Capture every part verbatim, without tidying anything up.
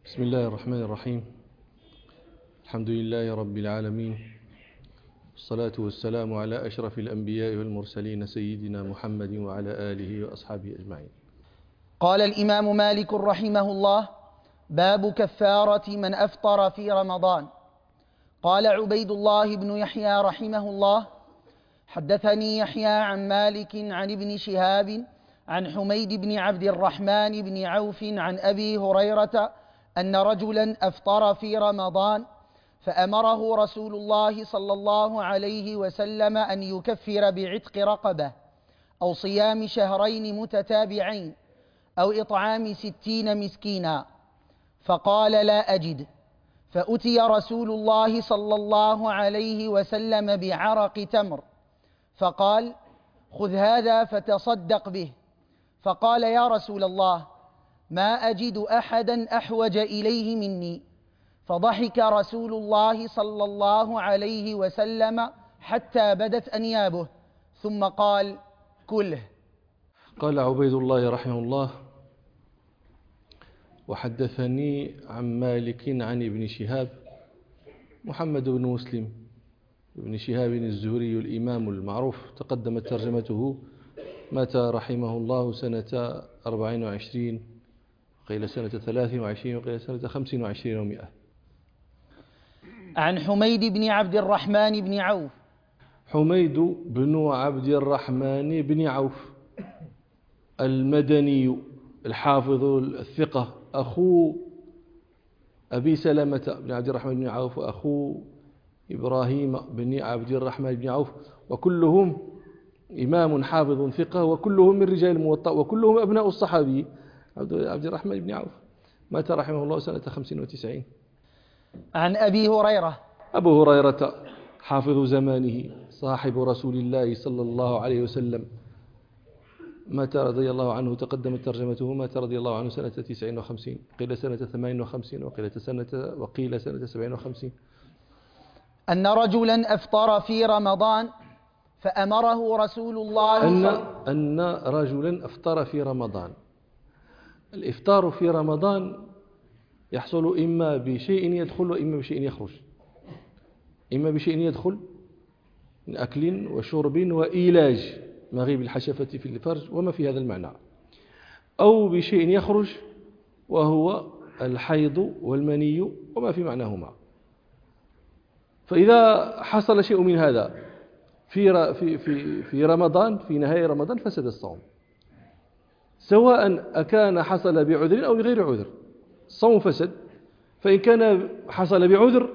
بسم الله الرحمن الرحيم. الحمد لله رب العالمين، والصلاة والسلام على أشرف الأنبياء والمرسلين سيدنا محمد وعلى آله وأصحابه أجمعين. قال الإمام مالك رحمه الله: باب كفارة من أفطر في رمضان. قال عبيد الله بن يحيى رحمه الله: حدثني يحيى عن مالك عن ابن شهاب عن حميد بن عبد الرحمن بن عوف عن أبي هريرة أن رجلا أفطر في رمضان فأمره رسول الله صلى الله عليه وسلم أن يكفر بعتق رقبة أو صيام شهرين متتابعين أو إطعام ستين مسكينا، فقال: لا أجد. فأتي رسول الله صلى الله عليه وسلم بعرق تمر فقال: خذ هذا فتصدق به. فقال: يا رسول الله، ما أجد أحدا أحوج إليه مني. فضحك رسول الله صلى الله عليه وسلم حتى بدت أنيابه ثم قال: كله. قال عبيد الله رحمه الله: وحدثني عن مالك عن ابن شهاب محمد بن مسلم ابن شهاب الزهري الإمام المعروف، تقدمت ترجمته، مات رحمه الله سنة أربعين وعشرين، قيل سنة ثلاث وعشرين، وقيل سنة خمس وعشرين ومئة. عن حميد بن عبد الرحمن بن عوف. حميد بن عبد الرحمن بن عوف المدني الحافظ الثقة، أخو أبي سلمة بن عبد الرحمن بن عوف وأخو إبراهيم بن عبد الرحمن بن عوف، وكلهم إمام حافظ ثقة، وكلهم من رجال الموطأ، وكلهم أبناء الصحابي عبد الرحمن بن عوف. مات رحمه الله سنة خمس وتسعين. عن أبي هريرة. أبو هريرة حافظ زمانه صاحب رسول الله صلى الله عليه وسلم، مات رضي الله عنه، تقدمت ترجمته، مات رضي الله عنه سنة تسعين وخمسين، قيل سنة ثمانين وخمسين، وقيل سنة وقيل سنة سبعين وخمسين. أن رجلا أفطر في رمضان فأمره رسول الله أن أن رجلا أفطر في رمضان. الإفطار في رمضان يحصل إما بشيء يدخل وإما بشيء يخرج، إما بشيء يدخل من أكل وشرب وإيلاج مغيب الحشفة في الفرج وما في هذا المعنى، أو بشيء يخرج وهو الحيض والمني وما في معناهما. فإذا حصل شيء من هذا في في في في رمضان، في نهاية رمضان، فسد الصوم، سواء أكان حصل بعذر أو بغير عذر، الصوم فسد. فإن كان حصل بعذر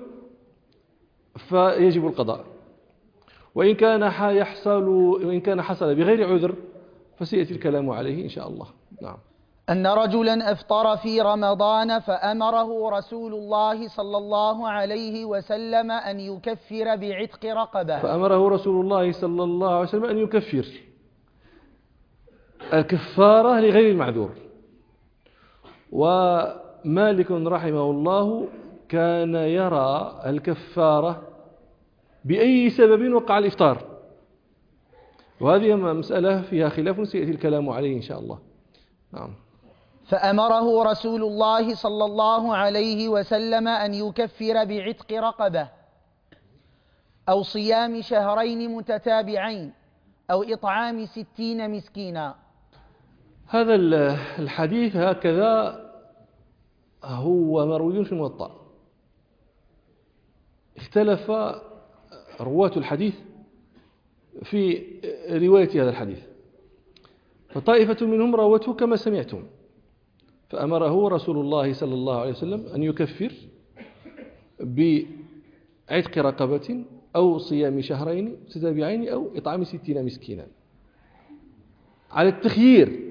فيجب القضاء، وإن كان يحصل وإن كان حصل بغير عذر فسيأتي الكلام عليه إن شاء الله. نعم. أن رجلا أفطر في رمضان فأمره رسول الله صلى الله عليه وسلم أن يكفر بعتق رقبة. فأمره رسول الله صلى الله عليه وسلم أن يكفر الكفارة لغير المعذور. ومالك رحمه الله كان يرى الكفارة بأي سبب وقع الإفطار، وهذه مسألة فيها خلاف سيأتي الكلام عليه إن شاء الله. نعم. فأمره رسول الله صلى الله عليه وسلم أن يكفر بعتق رقبة أو صيام شهرين متتابعين أو إطعام ستين مسكينا. هذا الحديث هكذا هو مروي في الموطأ. اختلف رواة الحديث في رواية هذا الحديث، فطائفة منهم روته كما سمعتم، فأمره رسول الله صلى الله عليه وسلم أن يكفر بعتق رقبة أو صيام شهرين متتابعين أو إطعام ستين مسكينا على التخيير،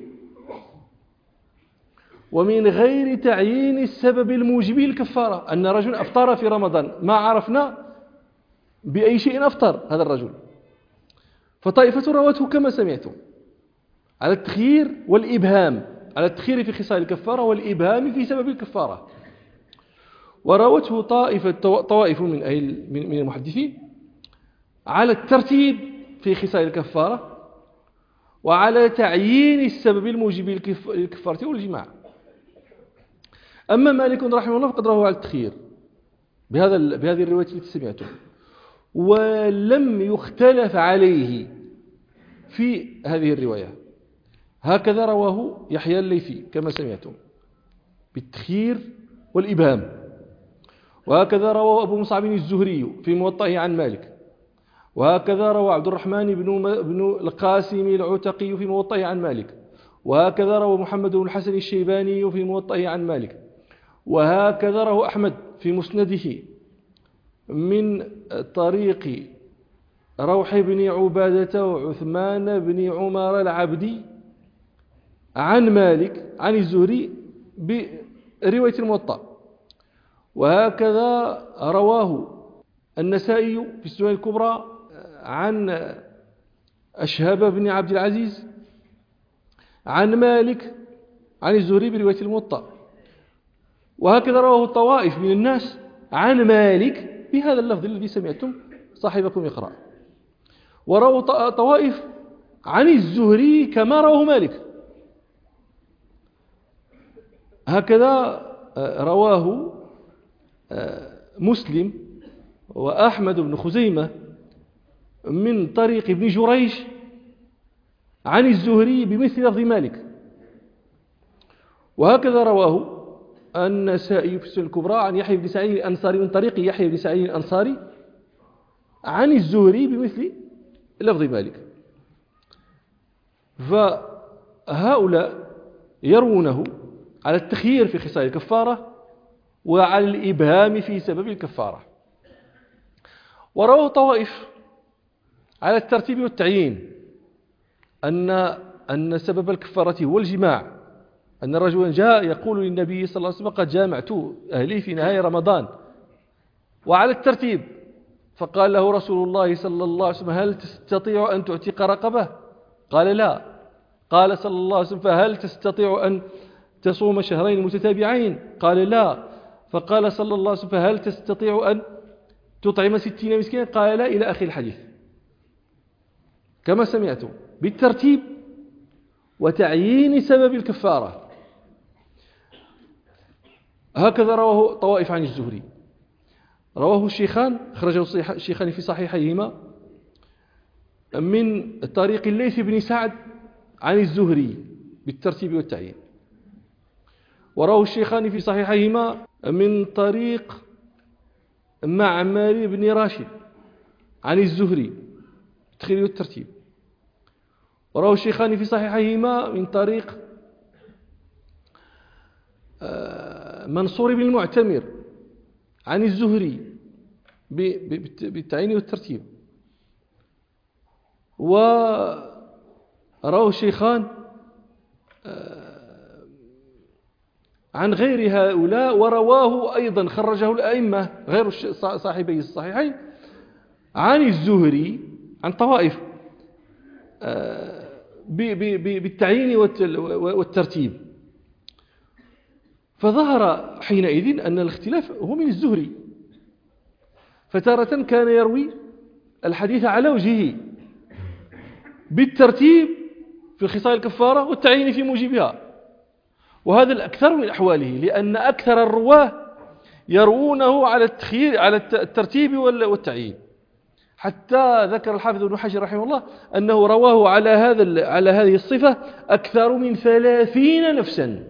ومن غير تعيين السبب الموجب للكفارة. أن رجل أفطر في رمضان، ما عرفنا بأي شيء أفطر هذا الرجل، فطائفة رواته كما سمعتم على التخيير والإبهام، على التخيير في خصال الكفارة والإبهام في سبب الكفارة. وروته طائفة طوائف من أهل من المحدثين على الترتيب في خصال الكفارة وعلى تعيين السبب الموجب للكفارة والجماع. أما مالك رحمه الله فقد رواه على التخيير بهذا بهذه الرواية التي سمعتم، ولم يختلف عليه في هذه الرواية. هكذا رواه يحيى الليثي كما سمعتم بالتخيير والإبهام، وهكذا رواه أبو مصعب الزهري في موطئه عن مالك، وهكذا روى عبد الرحمن بن بن القاسم العتقي في موطئه عن مالك، وهكذا روى محمد بن الحسن الشيباني في موطئه عن مالك، وهكذا روى أحمد في مسنده من طريق روح بن عبادة وعثمان بن عمر العبدي عن مالك عن الزهري برواية الموطأ. وهكذا رواه النسائي في السنن الكبرى عن أشهب بن عبد العزيز عن مالك عن الزهري برواية الموطأ. وهكذا رواه الطوائف من الناس عن مالك بهذا اللفظ الذي سمعتم صاحبكم يقرأ، ورواه طوائف عن الزهري كما رواه مالك. هكذا رواه مسلم وأحمد بن خزيمة من طريق ابن جريج عن الزهري بمثل لفظ مالك. وهكذا رواه النسائي في السنن الكبرى عن يحيى بن سعيد الأنصاري من طريق يحيى بن سعيد الأنصاري عن الزهري بمثل لفظ مالك. فهؤلاء يرونه على التخيير في خصال الكفارة وعلى الإبهام في سبب الكفارة. ورواه طوائف على الترتيب والتعيين أن أن سبب الكفارة هو الجماع، أن رجلا جاء يقول للنبي صلى الله عليه وسلم قد جامعت أهلي في نهاية رمضان، وعلى الترتيب فقال له رسول الله صلى الله عليه وسلم هل تستطيع أن تعتق رقبة؟ قال لا. قال صلى الله عليه وسلم فهل تستطيع أن تصوم شهرين متتابعين؟ قال لا. فقال صلى الله عليه وسلم فهل تستطيع أن تطعم ستين مسكينا؟ قال لا، إلى آخر الحديث كما سمعتم بالترتيب وتعيين سبب الكفارة. هكذا رواه طوائف عن الزهري. رواه الشيخان، خرجه الشيخان في صحيحيهما من طريق الليث بن سعد عن الزهري بالترتيب والتعيين. ورواه الشيخان في صحيحيهما من طريق معمر بن راشد عن الزهري بالتخيير والترتيب. ورواه الشيخان في صحيحيهما من طريق منصور بن المعتمر عن الزهري بالتعيين والترتيب. ورواه الشيخان عن غير هؤلاء، ورواه أيضا خرجه الأئمة غير صاحبي الصحيحين عن الزهري عن طوائف بالتعيين والترتيب. فظهر حينئذ أن الاختلاف هو من الزهري، فتارة كان يروي الحديث على وجهه بالترتيب في خصال الكفارة والتعيين في موجبها، وهذا الأكثر من أحواله، لأن أكثر الرواه يروونه على التخيير على الترتيب والتعيين. حتى ذكر الحافظ ابن حجر رحمه الله أنه رواه على هذا على هذه الصفة أكثر من ثلاثين نفسا.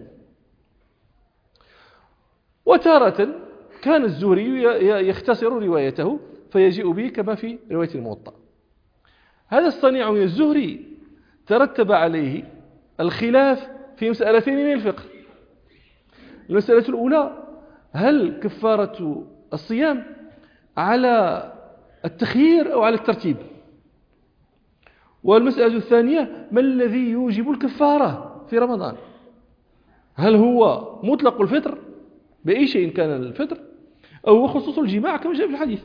وتارة كان الزهري يختصر روايته فيجيء به كما في رواية الموطأ. هذا الصنيع من الزهري ترتب عليه الخلاف في مسألتين من الفقه. المسألة الأولى هل كفارة الصيام على التخيير أو على الترتيب؟ والمسألة الثانية ما الذي يوجب الكفارة في رمضان؟ هل هو مطلق الفطر بأي شيء كان الفطر أو هو خصوص الجماع كما جاء في الحديث؟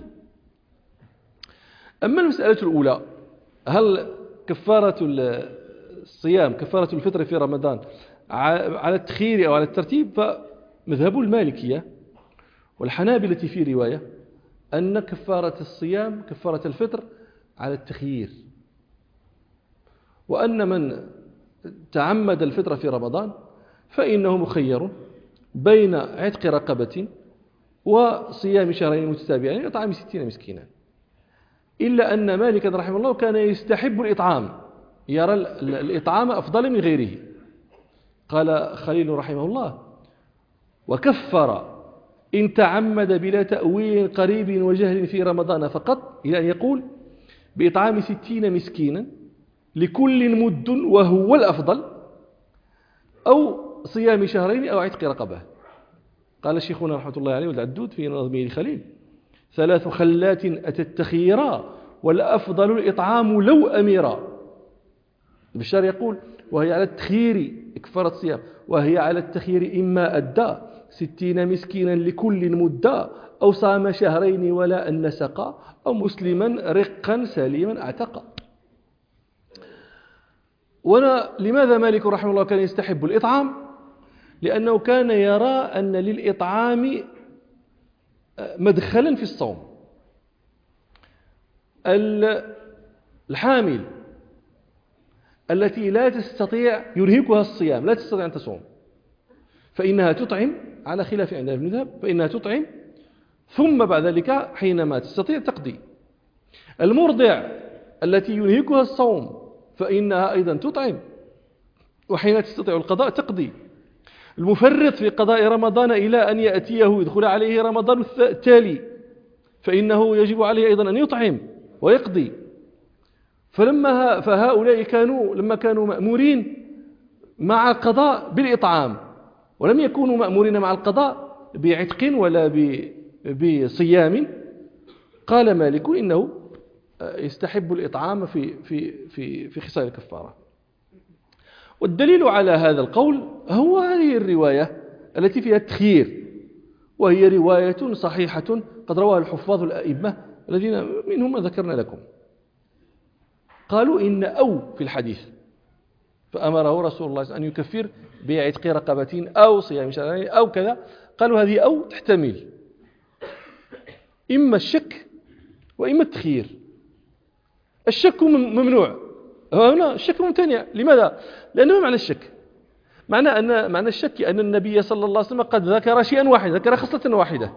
أما المسألة الأولى هل كفارة الصيام كفارة الفطر في رمضان على التخيير أو على الترتيب، فمذهب المالكية والحنابلة في رواية أن كفارة الصيام كفارة الفطر على التخيير، وأن من تعمد الفطر في رمضان فإنه مخير بين عتق رقبة وصيام شهرين متتابعين وإطعام ستين مسكينا، إلا أن مالك رحمه الله كان يستحب الإطعام، يرى الإطعام أفضل من غيره. قال خليل رحمه الله: وكفر إن تعمد بلا تأويل قريب وجهل في رمضان فقط، إلى أن يقول بإطعام ستين مسكينا لكل مد وهو الأفضل، أو صيام شهرين أو عتق رقبة. قال شيخنا رحمة الله عليه والعدود في نظمه الخليل: ثلاث خلات أتت تخيرا والأفضل الإطعام لو أميرا. بشار يقول: وهي على التخيير كفارة صيام، وهي على التخيير إما أدى ستين مسكينا لكل مدة، أو صام شهرين ولا أن نسقا، أو مسلما رقا سليما اعتقا. وأنا لماذا مالك رحمه الله كان يستحب الإطعام؟ لأنه كان يرى أن للإطعام مدخلا في الصوم. الحامل التي لا تستطيع يرهقها الصيام، لا تستطيع أن تصوم، فإنها تطعم، على خلاف عند ابن ذهب، فإنها تطعم ثم بعد ذلك حينما تستطيع تقضي. المرضع التي ينهكها الصوم فإنها أيضا تطعم، وحين تستطيع القضاء تقضي. المفرط في قضاء رمضان إلى أن يأتيه يدخل عليه رمضان التالي فإنه يجب عليه أيضا أن يطعم ويقضي. فلما فهؤلاء كانوا لما كانوا مأمورين مع القضاء بالإطعام، ولم يكونوا مأمورين مع القضاء بعتق ولا بصيام، قال مالك إنه يستحب الإطعام في في في في خصال الكفارة. والدليل على هذا القول هو هذه الرواية التي فيها التخيير، وهي رواية صحيحة قد رواها الحفاظ الأئمة الذين منهم ما ذكرنا لكم. قالوا إن أو في الحديث فأمره رسول الله أن يكفر بعتق رقبة أو صيام شهرين أو كذا. قالوا هذه أو تحتمل إما الشك وإما التخيير. الشك ممنوع هنا، الشك ممتنع. لماذا؟ لأنه معنى الشك معنى أن معنى الشك أن النبي صلى الله عليه وسلم قد ذكر شيئا واحدا، ذكر خصلة واحدة،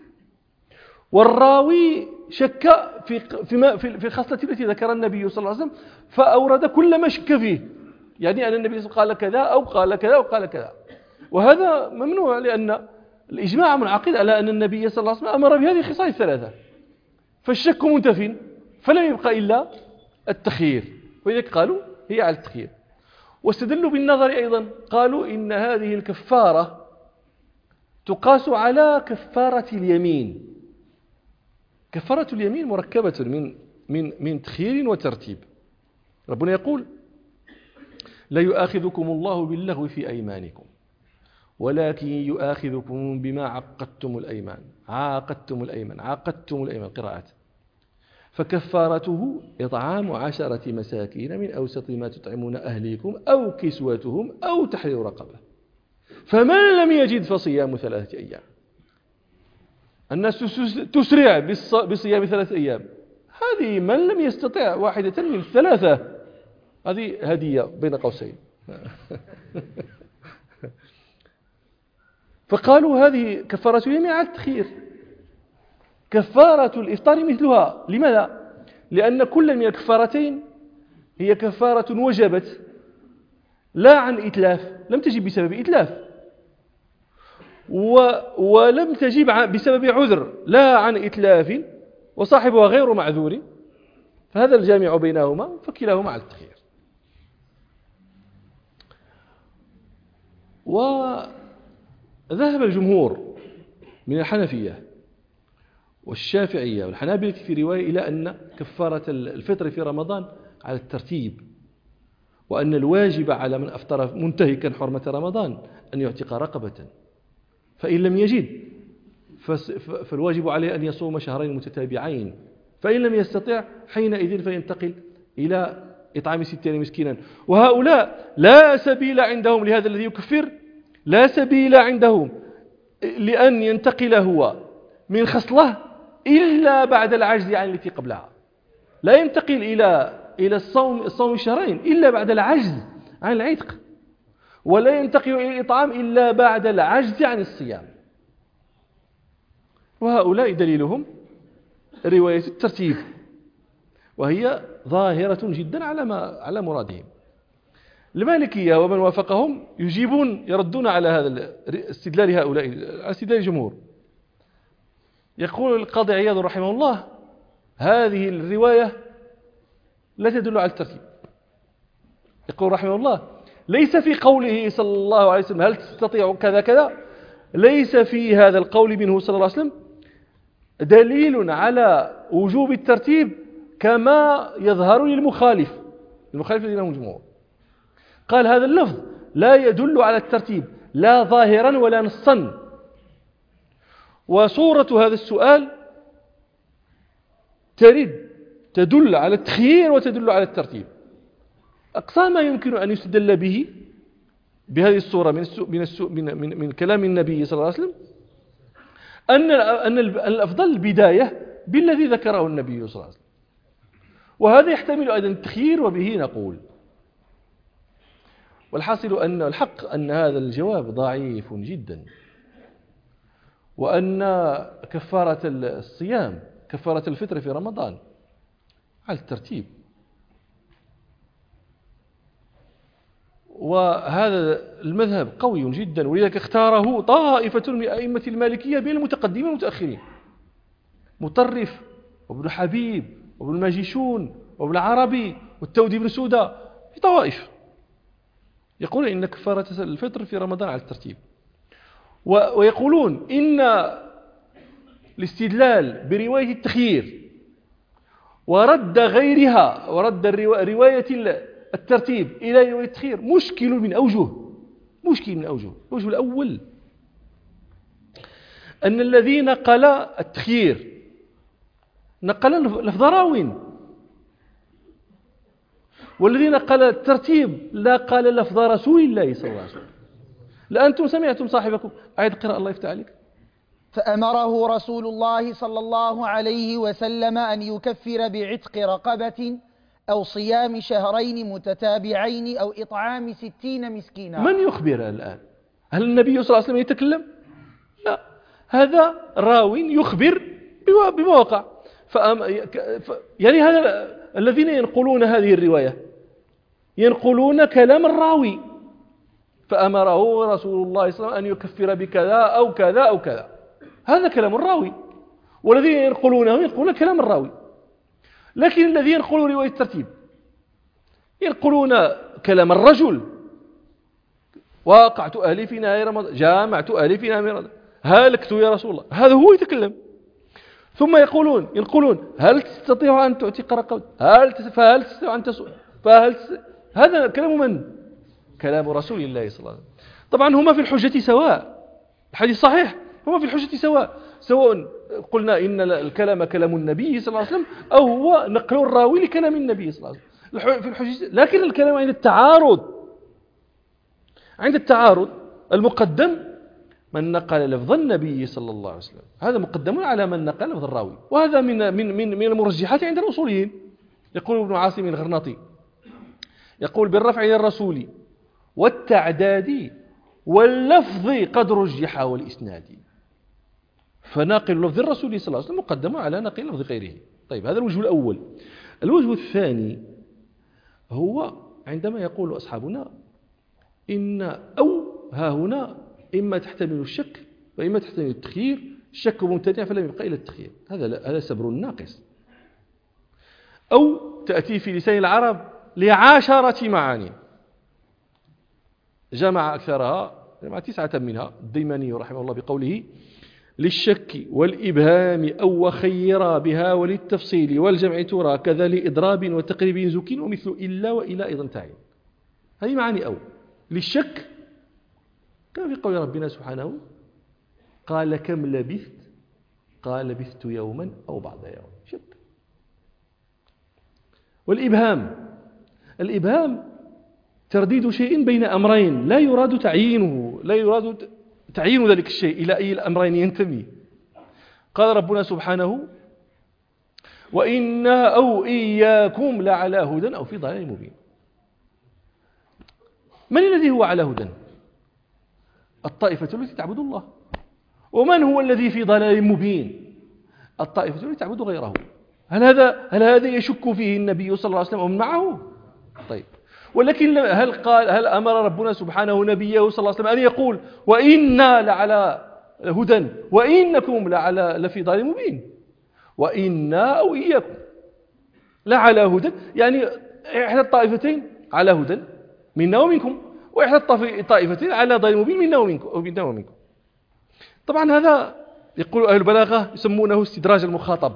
والراوي شك في في في الخصلة التي ذكر النبي صلى الله عليه وسلم فأورد كل ما شك فيه، يعني أن النبي قال كذا أو قال كذا أو قال كذا، وهذا ممنوع لأن الإجماع منعقد على أن النبي صلى الله عليه وسلم أمر بهذه الخصال الثلاثة، فالشك منتف فلم يبقى إلا التخيير، ولذلك قالوا هي على التخيير. واستدلوا بالنظر أيضا، قالوا إن هذه الكفارة تقاس على كفارة اليمين. كفارة اليمين مركبة من من من تخيير وترتيب. ربنا يقول: لا يؤاخذكم الله باللغو في أيمانكم ولكن يؤاخذكم بما عقدتم الأيمان عاقدتم الأيمان عاقدتم الأيمان قراءات، فكفارته إطعام عشرة مساكين من أوسط ما تطعمون أهليكم أو كسوتهم أو تحرير رقبة، فمن لم يجد فصيام ثلاثة أيام. الناس تسرع بصيام ثلاثة أيام، هذه من لم يستطع واحدة من الثلاثة، هذه هدية بين قوسين. فقالوا هذه كفارة اليمين على التخيير. كفارة الإفطار مثلها. لماذا؟ لأن كل من الكفارتين هي كفارة وجبت لا عن إتلاف، لم تجب بسبب إتلاف، و ولم تجب بسبب عذر لا عن إتلاف، وصاحبها غير معذور، فهذا الجامع بينهما فكلاهما على التخيير. وذهب الجمهور من الحنفية والشافعية والحنابلة في رواية إلى أن كفارة الفطر في رمضان على الترتيب، وأن الواجب على من أفطر منتهكا حرمة رمضان أن يعتق رقبة، فإن لم يجد فالواجب عليه أن يصوم شهرين متتابعين، فإن لم يستطع حينئذ فينتقل إلى إطعام ستين مسكينا. وهؤلاء لا سبيل عندهم لهذا الذي يكفر، لا سبيل عندهم لأن ينتقل هو من خصلة إلا بعد العجز عن التي قبلها، لا ينتقل إلى إلى الصوم الصوم الشهرين إلا بعد العجز عن العتق. ولا ينتقل إلى الإطعام إلا بعد العجز عن الصيام. وهؤلاء دليلهم رواية الترتيب، وهي ظاهرة جدا على ما على مرادهم. المالكية ومن وافقهم يجيبون يردون على هذا استدلال هؤلاء، على استدلال الجمهور. يقول القاضي عياض رحمه الله: هذه الرواية لا تدل على الترتيب. يقول رحمه الله: ليس في قوله صلى الله عليه وسلم هل تستطيع كذا كذا، ليس في هذا القول منه صلى الله عليه وسلم دليل على وجوب الترتيب كما يظهر للمخالف، المخالف الذين هم الجمهور. قال: هذا اللفظ لا يدل على الترتيب لا ظاهرا ولا نصا. وصورة هذا السؤال ترد تدل على التخيير وتدل على الترتيب. أقصى ما يمكن أن يستدل به بهذه الصورة من من من, من, من كلام النبي صلى الله عليه وسلم أن أن الأفضل البداية بالذي ذكره النبي صلى الله عليه وسلم، وهذا يحتمل أيضا التخيير، وبه نقول. والحاصل أن الحق أن هذا الجواب ضعيف جدا، وأن كفارة الصيام كفارة الفطر في رمضان على الترتيب. وهذا المذهب قوي جدا، ولذلك اختاره طائفة من أئمة المالكية بين المتقدمين والمتأخرين: مطرف وابن حبيب وابن ماجشون وابن عربي والتودي بن سودة، في طوائف يقول إن كفارة الفطر في رمضان على الترتيب. ويقولون إن الاستدلال برواية التخيير ورد غيرها ورد رواية الترتيب إلى رواية التخيير مشكل من أوجه مشكل من أوجه الوجه الأول أن الذي نقل التخيير نقل لفظ راو، والذي نقل الترتيب لا قال لفظ رسول الله صلى الله عليه وسلم. لأنتم سمعتم صاحبكم أعيد قراءة الله يفتح عليك. فأمره رسول الله صلى الله عليه وسلم أن يكفر بعتق رقبة أو صيام شهرين متتابعين أو إطعام ستين مسكينا. من يخبر الآن؟ هل النبي صلى الله عليه وسلم يتكلم؟ لا، هذا راو يخبر بما وقع. فأم... يعني هذا الذين ينقلون هذه الرواية ينقلون كلام الراوي: فأمره رسول الله صلى الله عليه وسلم أن يكفر بكذا أو كذا أو كذا. هذا كلام الراوي، والذين ينقلونه ينقلون كلام الراوي. لكن الذين ينقلون رواية الترتيب ينقلون كلام الرجل: واقعت أهلي في نهاية رمضان، جامعت أهلي في نهاية رمضان، هلكت يا رسول الله. هذا هو يتكلم. ثم يقولون ينقلون: هل تستطيع أن تعتق رقبة؟ هل فهل تستطيع أن تصوم؟ فهل تستطيع؟ هذا كلام من؟ كلام رسول الله صلى الله عليه وسلم. طبعا هما في الحجة سواء، الحديث صحيح، هما في الحجة سواء، سواء قلنا إن الكلام كلام النبي صلى الله عليه وسلم أو هو نقل الراوي لكلام النبي صلى الله عليه وسلم في الحجة. لكن الكلام عند التعارض عند التعارض المقدم من نقل لفظ النبي صلى الله عليه وسلم، هذا مقدم على من نقل لفظ الراوي. وهذا من من من من المرجحات عند الأصوليين. يقول ابن عاصم الغرناطي يقول: بالرفع إلى الرسول والتعداد واللفظ قد رجح والإسناد. فناقل لفظ الرسول صلى الله عليه وسلم مقدم على ناقل لفظ غيره. طيب، هذا الوجه الأول. الوجه الثاني هو عندما يقول أصحابنا إن أو ها هنا إما تحتمل الشك وإما تحتمل التخيير، الشك ممتنع فلم يبقى إلى التخيير. هذا هذا سبر ناقص. أو تأتي في لسان العرب لعشرة معاني جمع أكثرها، جمع تسعة منها الديماني رحمه الله بقوله: للشك والإبهام أو وخيرا بها وللتفصيل والجمع ترى كذا لإضراب وتقريب زك ومثل إلا وإلى أيضا تعين. هذه معاني. أو للشك كما في قول ربنا سبحانه: قال كم لبثت قال لبثت يوما أو بعض يوم. شك. والإبهام الإبهام ترديد شيء بين أمرين لا يراد تعيينه لا يراد تعيين ذلك الشيء إلى أي الأمرين ينتمي. قال ربنا سبحانه: وإنا أو إياكم لعلى هدى أو في ضلال مبين. من الذي هو على هدى؟ الطائفة التي تعبد الله. ومن هو الذي في ضلال مبين؟ الطائفة التي تعبد غيره. هل هذا هل هذا يشك فيه النبي صلى الله عليه وسلم ومن معه؟ طيب، ولكن هل قال هل أمر ربنا سبحانه نبيه صلى الله عليه وسلم أن يقول وإنا لعلى هدى وإنكم لعلى لفي ضلال مبين؟ وإنا أو إياكم لعلى هدى، يعني إحدى الطائفتين على هدى منا ومنكم، وإحدى الطائفتين على ضلال مبين منا ومنكم منا ومنكم. طبعا هذا يقول أهل البلاغة يسمونه استدراج المخاطب،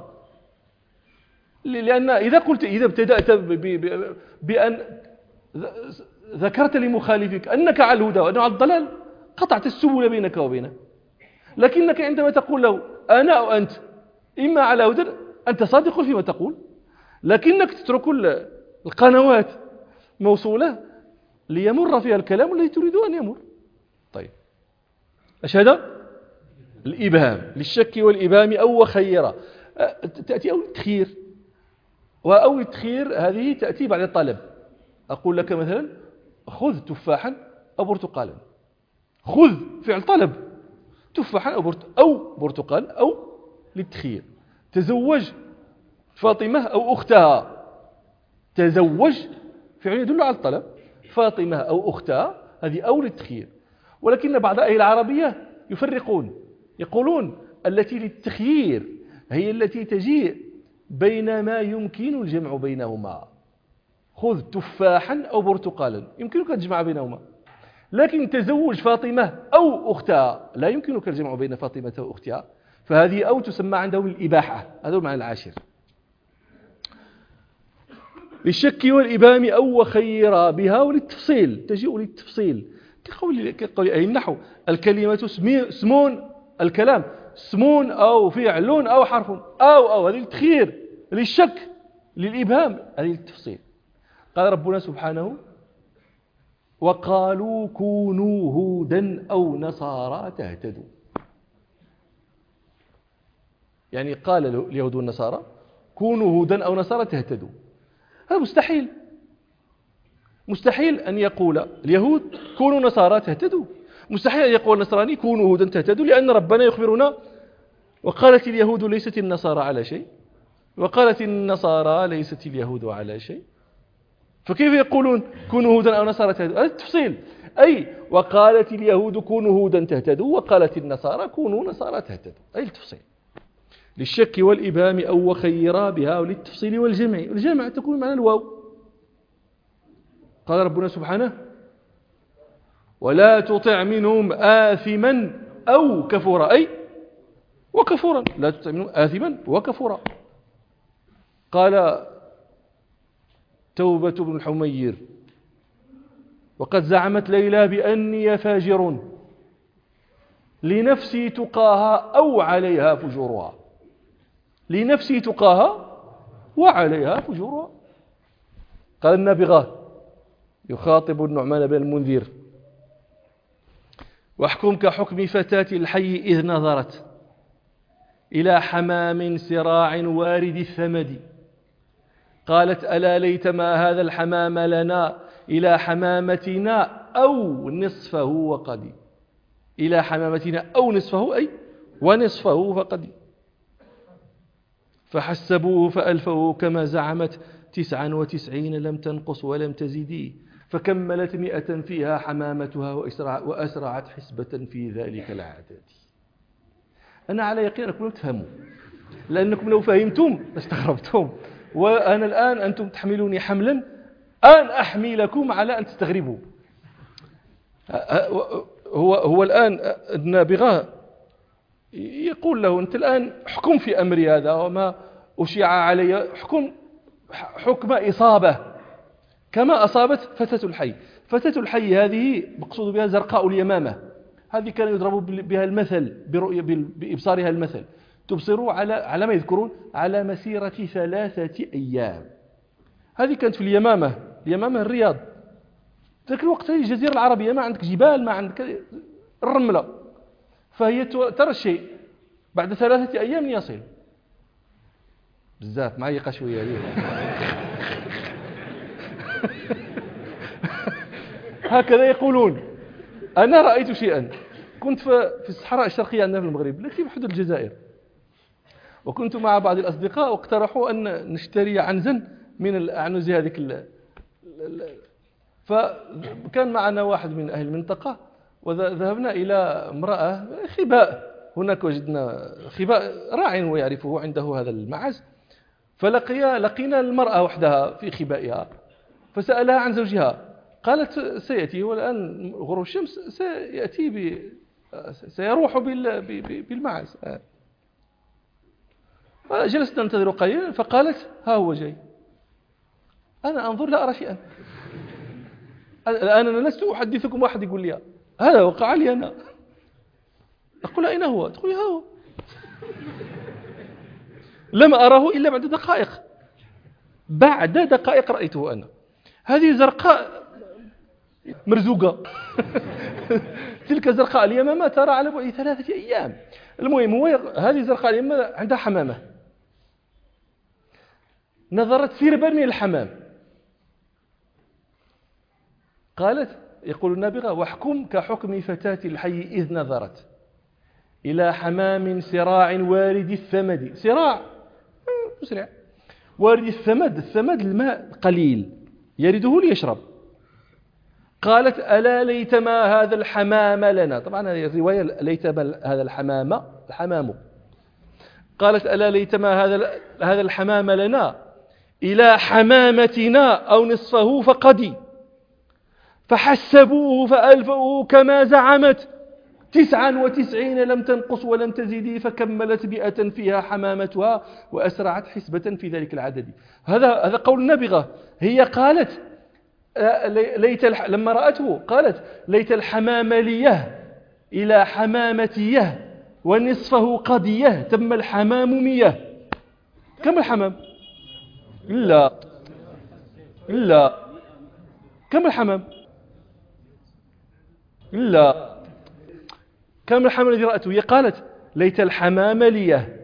لأن إذا قلت إذا ابتدأت بأن ذكرت لمخالفك أنك على الهدى وأنه على الضلال قطعت السبل بينك وبينه. لكنك عندما تقول له أنا أو أنت إما على هدى أنت صادق فيما تقول، لكنك تترك القنوات موصولة ليمر فيها الكلام الذي تريد أن يمر. طيب، ايش هذا؟ الإبهام للشك والإبهام أو وخيرة. تأتي أو التخيير، وأو التخيير هذه تأتي بعد الطلب. أقول لك مثلا خذ تفاحا أو برتقالا. خذ فعل طلب، تفاحا أو برت أو برتقال أو للتخيير. تزوج فاطمة أو أختها. تزوج فعل يدل على الطلب، فاطمة أو أختها هذه أو للتخيير. ولكن بعض أهل العربية يفرقون، يقولون التي للتخيير هي التي تجيء بين ما يمكن الجمع بينهما. خذ تفاحا أو برتقالا يمكنك الجمع بينهما، لكن تزوج فاطمة أو أختها لا يمكنك الجمع بين فاطمة وأختها، فهذه أو تسمى عندهم الإباحة. هذا هو المعنى العاشر. للشك والإبهام أو وخير بها وللتفصيل، تجيء للتفصيل كقول كقول أهل النحو الكلمة اسمون، الكلام اسمون أو فعل أو حرف أو أو هذه للتخيير، للشك للإبهام هذه للتفصيل. قال ربنا سبحانه وقالوا كونوا هودا أو نصارى تهتدوا. يعني قال اليهود والنصارى كونوا هودا أو نصارى تهتدوا. هذا مستحيل. مستحيل أن يقول اليهود كونوا نصارى تهتدوا، مستحيل أن يقول النصراني كونوا هودا تهتدوا، لأن ربنا يخبرنا وقالت اليهود ليست النصارى على شيء وقالت النصارى ليست اليهود على شيء، فكيف يقولون كونوا هودا أو نصارى تهتدوا؟ هذا التفصيل. أي وقالت اليهود كونوا هودا تهتدوا وقالت النصارى كونوا نصارى تهتدوا، أي التفصيل. للشك والإبهام أو وخيرا بها وللتفصيل والجمع. الجمع تكون معنى الواو. قال ربنا سبحانه ولا تطع منهم آثما أو كفورا، أي وكفورا. لا تطع منهم آثما وكفورا. قال توبة بن الحمير وقد زعمت ليلى بأني فاجر لنفسي تقاها أو عليها فجورها. لنفسي تقاها وعليها فجورها. قال النابغة يخاطب النعمان بن المنذر واحكم كحكم فتاة الحي إذ نظرت إلى حمام سراع وارد الثمد قالت ألا ليت ما هذا الحمام لنا إلى حمامتنا أو نصفه وقد. إلى حمامتنا أو نصفه أي ونصفه فقد. فحسبوه فألفوه كما زعمت تسعا وتسعين لم تنقص ولم تزدي فكملت مئة فيها حمامتها وأسرع وأسرعت حسبة في ذلك العدد. أنا على يقين أنكم لم تفهموا، لأنكم لو فهمتم لاستغربتم، وأنا الآن أنتم تحملوني حملا أن أحملكم على أن تستغربوا. هو هو الآن النابغة يقول له أنت الآن حكم في أمري هذا وما أشيع علي، حكم حكم إصابة كما أصابت فتاة الحي. فتاة الحي هذه مقصود بها زرقاء اليمامة، هذه كان يضرب بها المثل برؤية بإبصارها المثل، تبصروا على على ما يذكرون على مسيرة ثلاثة أيام. هذه كانت في اليمامة، اليمامة الرياض. ذاك الوقت هذه الجزيرة العربية ما عندك جبال، ما عندك الرملة، فهي ترى الشيء بعد ثلاثة أيام يصل. بزاف معيقة شوية هذه. هكذا يقولون. أنا رأيت شيئا، كنت في الصحراء الشرقية عندنا في المغرب التي في حدود الجزائر، وكنت مع بعض الأصدقاء واقترحوا أن نشتري عنزا من الأعنز هذيك ال... فكان معنا واحد من أهل المنطقة، وذهبنا إلى امرأة خباء، هناك وجدنا خباء راع ويعرفه عنده هذا المعز، فلقيا لقينا المرأة وحدها في خبائها، فسألها عن زوجها، قالت سيأتي، والآن غروب الشمس سيأتي ب... سيروح بال... بالمعز. فجلسنا ننتظر قليلا، فقالت ها هو جاي. أنا أنظر لا أرى شيئا. الآن أنا لست أحدثكم، واحد يقول لي هذا وقع لي أنا، أقول أين هو؟ تقول ها هو. لم أراه إلا بعد دقائق، بعد دقائق رأيته أنا. هذه زرقاء مرزوقة. تلك زرقاء اليمامة ترى على بعد ثلاثة أيام. المهم هو هذه زرقاء اليمامة عندها حمامة، نظرت سربا من الحمام، قالت يقول النابغة واحكم كحكم فتاة الحي إذ نظرت إلى حمام سراع وارد الثمد. سراع مسرع، وارد الثمد، الثمد الماء قليل يرده ليشرب. قالت ألا ليتما هذا الحمام لنا. طبعا هذه الرواية ليتما هذا الحمام الحمام. قالت ألا ليتما هذا هذا الحمام لنا إلى حمامتنا أو نصفه فقدي. فحسبوه فألفوه كما زعمت تسعا وتسعين لم تنقص ولم تزيد، فكملت مئة فيها حمامتها وأسرعت حسبة في ذلك العدد. هذا هذا قول النابغة. هي قالت ليت لما رأته قالت ليت الحمام ليه إلى حمامتيه ونصفه قديه تم الحمام مياه. كم الحمام؟ لا لا كم الحمام؟ لا كم الحمام الذي رأته؟ هي قالت ليت الحمام ليه.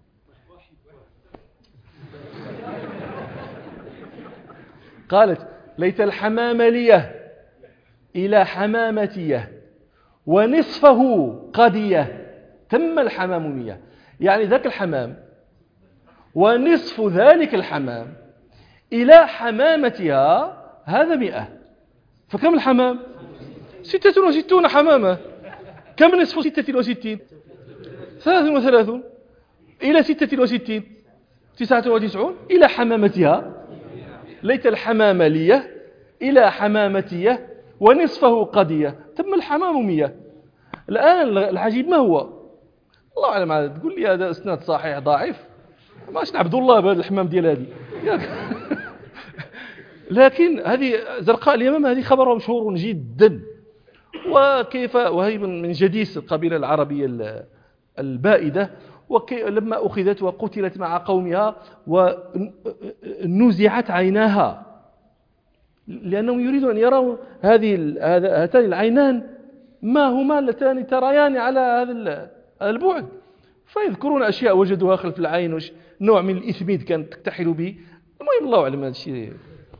قالت ليت الحمام ليه إلى حمامتيه ونصفه قديه تم الحمام مياه. يعني ذاك الحمام ونصف ذلك الحمام إلى حمامتها هذا مئة. فكم الحمام؟ ستة وستون حمامة. كم نصف ستة وستين؟ ثلاث وثلاثون. إلى ستة وستين تسعة وتسعون إلى حمامتها. ليت الحمام ليه إلى حمامتيه ونصفه قديه تم الحمام مياه. الآن العجيب ما هو؟ الله أعلم. عاد تقول لي هذا اسناد صحيح ضعيف، ماش نعبد الله بهذا الحمام ديال هذه. لكن هذه زرقاء اليمامة هذه خبرها مشهور جدا. وكيف وهي من جديس القبيلة العربية البائدة، ولما أخذت وقتلت مع قومها ونزعت عيناها لأنهم يريدون أن يروا هذه هاتان العينان ما هما اللتان تريان على هذا البعد، فيذكرون أشياء وجدوها خلف العين، وش نوع من الإثميد كانت تكتحل به. المهم الله أعلم هذا الشيء.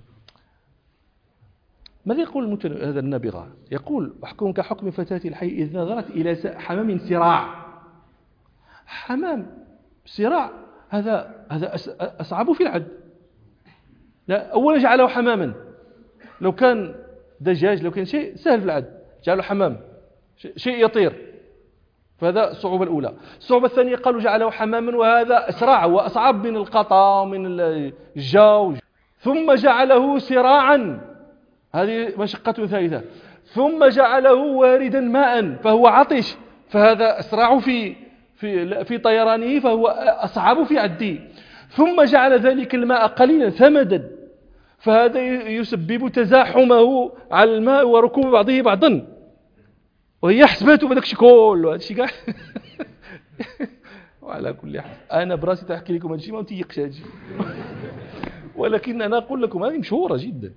ماذا يقول هذا النابغة؟ يقول احكم كحكم فتاة الحي إذ نظرت إلى حمام سراع. حمام سراع هذا هذا أصعب في العد. لا، أولا جعله حماما، لو كان دجاج لو كان شيء سهل في العد، جعله حمام شيء يطير، فهذا الصعوبة الأولى. الصعوبة الثانية قالوا جعله حماما وهذا أسرع وأصعب من القطا ومن الجو. ثم جعله سراعا، هذه مشقة ثالثة. ثم جعله واردا ماء فهو عطش، فهذا أسرع في في في طيرانه فهو أصعب في عده. ثم جعل ذلك الماء قليلا ثمدا، فهذا يسبب تزاحمه على الماء وركوب بعضه بعضا، وهي حسبته بدك شكول وهذا الشيء كاع. وعلى كل حال أنا براسي تحكي لكم هذا الشيء ما نتيقش هذا الشيء، ولكن أنا أقول لكم هذه مشهورة جدا.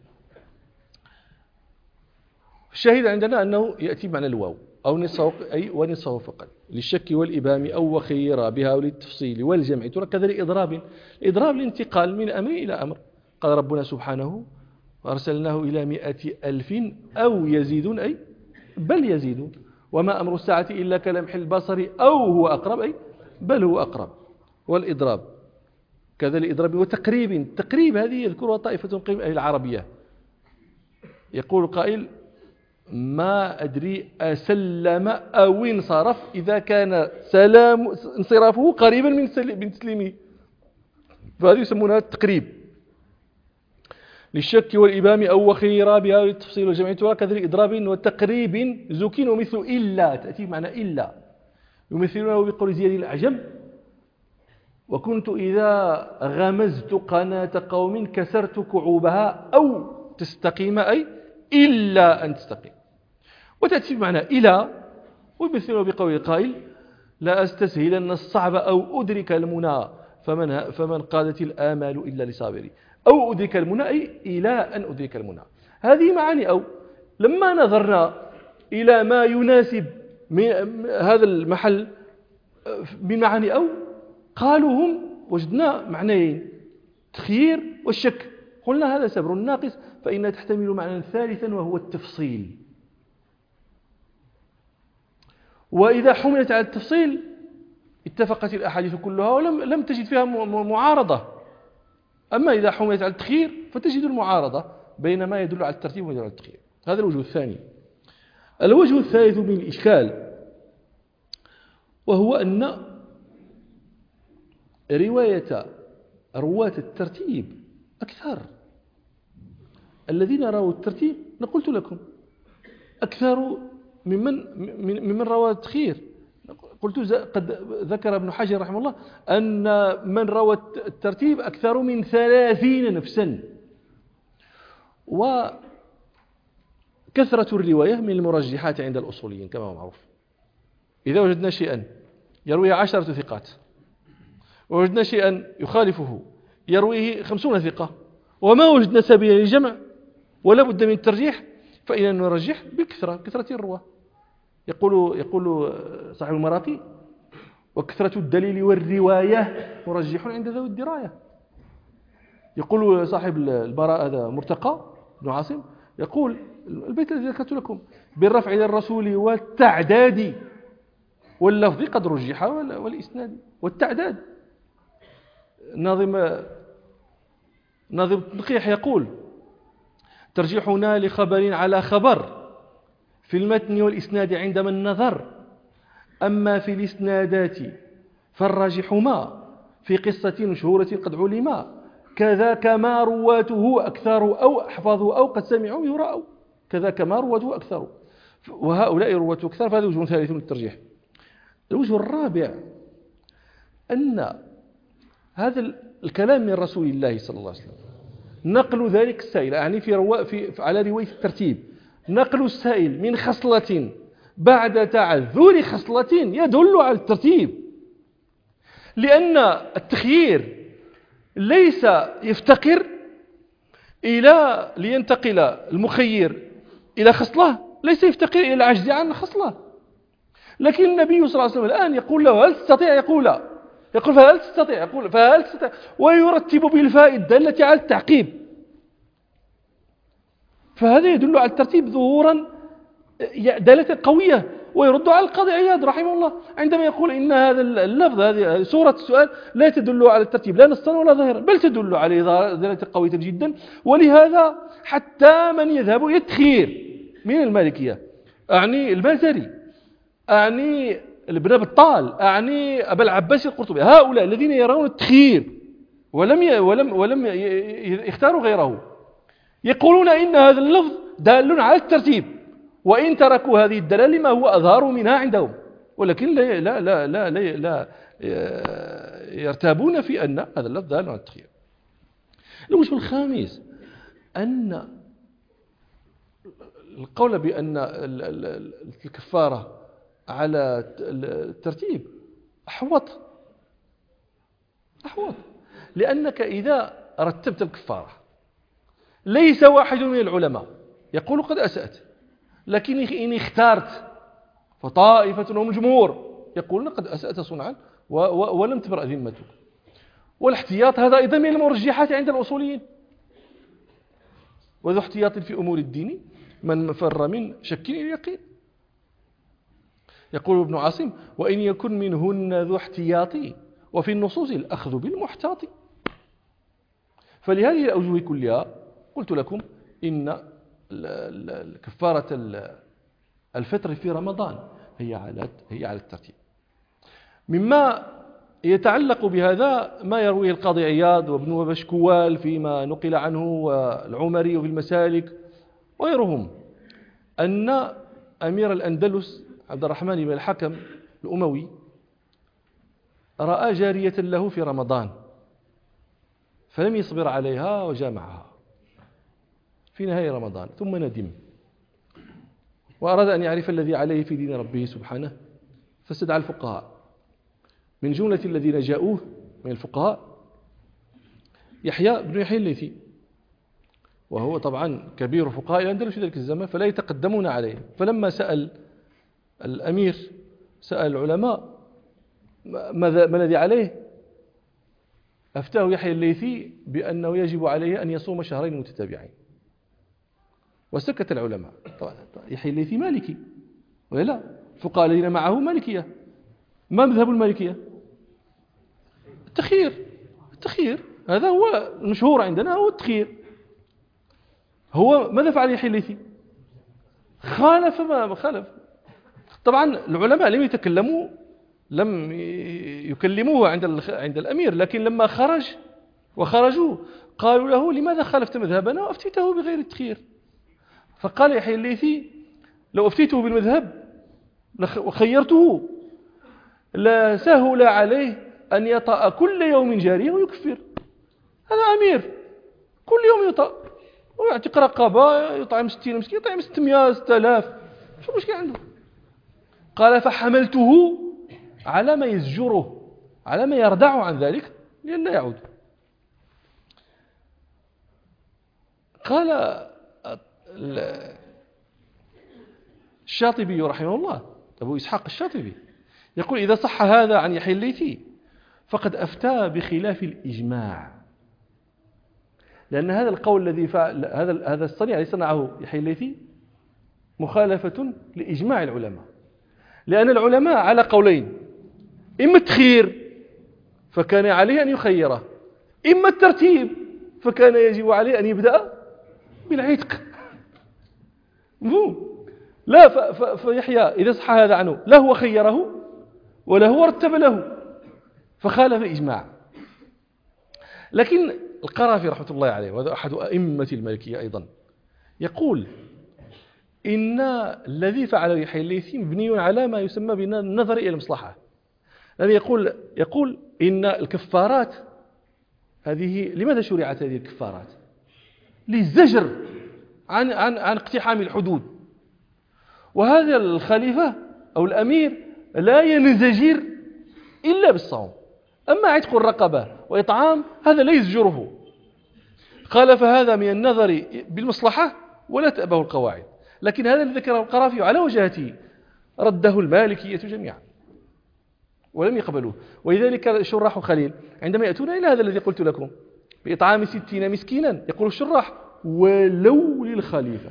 الشاهد عندنا أنه يأتي معنى الواو أو نصفه أي ونصفه فقط للشك والإبهام أو وخير بها وللتفصيل والجمع. ترى كذا لإضراب، إضراب الانتقال من أمر إلى أمر. قال ربنا سبحانه وأرسلناه إلى مئة ألف أو يزيدون أي بل يزيدون وما أمر الساعة إلا كلمح البصر أو هو أقرب أي بل هو أقرب. والإضراب كذا الإضراب وتقريب تقريب هذه يذكرها طائفة من العربية. يقول قائل ما أدري أسلم أو انصرف إذا كان سلام انصرافه قريبا من تسليمه، فهذه يسمونها التقريب للشك والإبهام أو وخيرا بها للتفصيل والجمع وكذا الإضراب وتقريب زكين ومثل إلا تأتي معنى إلا يمثلونه بقول زياد الأعجم وكنت إذا غمزت قناة قوم كسرت كعوبها أو تستقيم أي إلا أن تستقيم. وتأتي بمعنى إلى ويمثله بقول القائل لا أستسهلن الصعب أو أدرك المنى فمن, فمن قادت الآمال إلا لصابري أو أدرك المنى أي إلى أن أدرك المنى. هذه معاني أو. لما نظرنا إلى ما يناسب هذا المحل بمعاني أو قالوا هم وجدنا معنيين تخيير والشك، قلنا هذا سبر ناقص فإنها تحتمل معنى ثالثا وهو التفصيل. وإذا حملت على التفصيل اتفقت الأحاديث كلها ولم لم تجد فيها معارضة. أما إذا حملت على التخيير فتجد المعارضة بين ما يدل على الترتيب ويدل على التخيير. هذا الوجه الثاني. الوجه الثالث من الإشكال وهو أن رواية رواة الترتيب أكثر. الذين رووا الترتيب قلت لكم أكثر ممن ممن روى التخيير. قلت قد ذكر ابن حجر رحمه الله أن من روى الترتيب أكثر من ثلاثين نفسا. وكثرة الرواية من المرجحات عند الأصوليين كما هو معروف. إذا وجدنا شيئا يرويه عشرة ثقات ووجدنا شيئا يخالفه يرويه خمسون ثقة وما وجدنا سبيلا للجمع ولا بد من الترجيح فإننا نرجح بالكثرة كثرة الرواة. يقول يقول صاحب المراقي وكثرة الدليل والرواية مرجح عند ذوي الدراية. يقول صاحب البراء هذا مرتقى بن عاصم يقول البيت الذي ذكرت لكم بالرفع إلى الرسول والتعداد واللفظ قد رجح والإسناد والتعداد. ناظم ناظم التنقيح يقول ترجيحنا لخبر على خبر في المتن والإسناد عندما النظر أما في الإسنادات فالراجح ما في قصة مشهورة قد علما كذاك ما رواته أكثر أو أحفظوا أو قد سمعوا يرأوا كذاك ما رواته أكثر وهؤلاء رواته أكثر. فهذا وجه ثالث من الترجيح. الوجه الرابع أن هذا الكلام من رسول الله صلى الله عليه وسلم نقل ذلك السائل يعني في, روا في على رواية الترتيب نقل السائل من خصلة بعد تعذر خصلة يدل على الترتيب، لأن التخيير ليس يفتقر إلى لينتقل المخير إلى خصلة ليس يفتقر إلى العجز عن خصلة. لكن النبي صلى الله عليه وسلم الآن يقول له هل تستطيع يقول لا يقول فهل تستطيع يقول فهل تستطيع ويرتب بالفاء الدالة على التعقيب. فهذا يدل على الترتيب ظهورا دالة قوية. ويرد على القاضي عياض رحمه الله عندما يقول إن هذا اللفظ هذه سورة السؤال لا تدل على الترتيب لا نصا ولا ظاهرا بل تدل عليه دالة قوية جدا. ولهذا حتى من يذهب إلى التخيير من المالكية أعني المازري أعني ابن بطال أعني أبا العباس القرطبي هؤلاء الذين يرون التخيير ولم ي... ولم ولم يختاروا غيره يقولون إن هذا اللفظ دال على الترتيب وإن تركوا هذه الدلالة ما هو أظهر منها عندهم ولكن لا لا لا لا, لا, لا يرتابون في أن هذا اللفظ دال على التخيير. الوجه الخامس أن القول بأن الكفارة على الترتيب أحوط أحوط لأنك إذا رتبت الكفارة ليس واحد من العلماء يقول قد أسأت لكن إن اختارت فطائفة وهم الجمهور يقولون قد أسأت صنعا ولم تبرأ ذمتك. والاحتياط هذا أيضا من المرجحات عند الأصوليين وذو احتياط في أمور الدين من فر من شك إلى يقين. يقول ابن عاصم: وإن يكن منهن ذو احتياط وفي النصوص الأخذ بالمحتاط. فلهذه الأوجه كلها قلت لكم إن كفارة الفطر في رمضان هي على هي على الترتيب. مما يتعلق بهذا ما يرويه القاضي عياض وابن وبشكوال فيما نقل عنه والعمري في المسالك وغيرهم، أن أمير الأندلس عبد الرحمن بن الحكم الأموي رأى جارية له في رمضان فلم يصبر عليها وجامعها في نهاية رمضان، ثم ندم وأراد أن يعرف الذي عليه في دين ربه سبحانه، فاستدعى الفقهاء. من جملة الذين جاءوه من الفقهاء يحيى بن يحيى الليثي، وهو طبعا كبير فقهاء الأندلس في ذلك الزمان، فلا يتقدمون عليه. فلما سأل الأمير سأل العلماء ماذا ما الذي عليه، أفتاه يحيى الليثي بأنه يجب عليه أن يصوم شهرين متتابعين، وسكت العلماء. طبعا يحيى الليثي مالكي ولا لا؟ الفقهاء الذين معه مالكية. ما مذهب المالكية؟ التخيير. التخيير هذا هو المشهور عندنا، هو التخيير. هو ماذا فعل يحيى الليثي؟ خالف ما خالف. طبعا العلماء لم يتكلموا، لم يكلموه عند عند الأمير، لكن لما خرج وخرجوا قالوا له: لماذا خالفت مذهبنا وأفتيته بغير التخيير؟ فقال يحيى الليثي: لو أفتيته بالمذهب وخيرته لسهل عليه أن يطأ كل يوم جارية ويكفر. هذا أمير كل يوم يطأ ويعتق رقبة، يطعم ستين مسكين، يطعم ستمائة ستة آلاف، شو المشكلة عنده؟ قال: فحملته على ما يزجره، على ما يردعه عن ذلك لئلا يعود. قال الشاطبي رحمه الله، أبو إسحاق الشاطبي، يقول: إذا صح هذا عن يحيى الليثي فقد أفتى بخلاف الإجماع، لأن هذا القول الذي فعل هذا هذا الصنيع الذي صنعه يحيى الليثي مخالفة لإجماع العلماء، لأن العلماء على قولين: إما التخيير فكان عليه أن يخيره، إما الترتيب فكان يجب عليه أن يبدأ بالعتق. لا، فيحيى إذا صح هذا عنه لا هو خيره ولا هو رتب له، فخالف الإجماع. لكن القرافي رحمة الله عليه، وهذا أحد أئمة المالكية أيضا، يقول إن الذي فعله يحيى الليثي مبني على ما يسمى بالنظر إلى المصلحة. يعني يقول يقول إن الكفارات هذه، لماذا شرعت هذه الكفارات؟ للزجر عن عن عن اقتحام الحدود، وهذا الخليفة أو الأمير لا ينزجر إلا بالصوم. أما عتق الرقبة وإطعام هذا لا يزجره. قال: فهذا من النظر بالمصلحة ولا تأبه القواعد. لكن هذا الذي ذكره القرافي على وجهته رده المالكية جميعا ولم يقبلوه. ولذلك شراح خليل عندما يأتون إلى هذا الذي قلت لكم بإطعام ستين مسكينا، يقول الشراح: ولو للخليفة،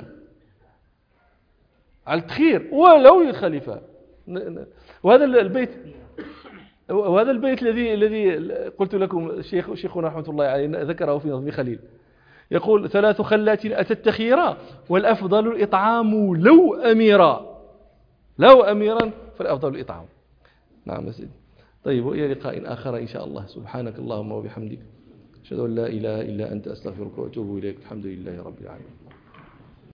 على التخير، ولو للخليفة. وهذا البيت وهذا البيت الذي الذي قلت لكم الشيخ شيخنا رحمة الله عليه ذكره في نظم خليل، يقول: ثلاث خلات أتت تخيرا والأفضل الإطعام لو أميرا، لو أميرا فالأفضل الإطعام. نعم يا سيدي. طيب، وإلى لقاء آخر إن شاء الله. سبحانك اللهم وبحمدك، أشهد أن لا إله إلا أنت، أستغفرك وأتوب إليك. الحمد لله رب العالمين.